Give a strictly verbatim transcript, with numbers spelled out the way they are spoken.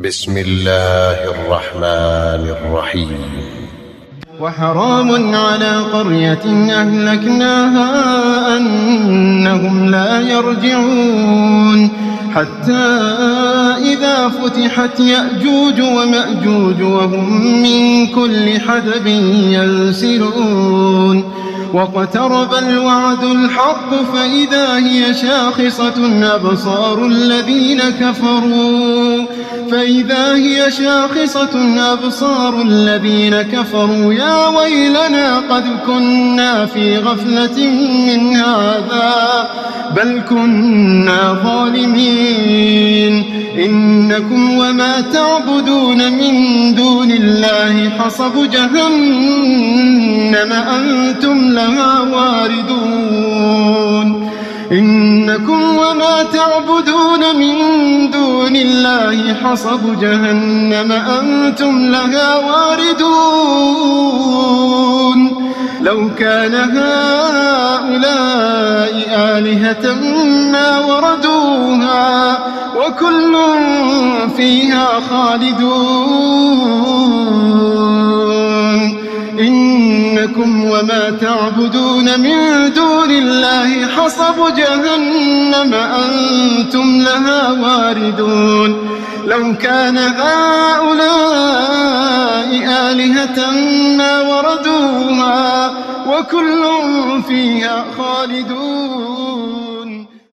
بسم الله الرحمن الرحيم. وحرام على قرية أهلكناها أنهم لا يرجعون حتى إذا فتحت يأجوج ومأجوج وهم من كل حدب ينسلون واقترب الوعد الحق فإذا هي شاخصة أبصار الذين كفروا فإذا هي شاخصة أبصار الذين كفروا يا ويلنا قد كنا في غفلة من هذا بل كنا ظالمين إنكم وما تعبدون من دون الله حصب جهنم أنتم لها واردون إنكم وما تعبدون من دون الله حصب جهنم أنتم لها واردون لو كان هؤلاء آلهة ما وردوها وكل فيها خالدون إنكم وما تعبدون من دون الله حصب جهنم أنتم لها واردون لو كان هؤلاء آلهة ما وردوها وكل فيها خالدون.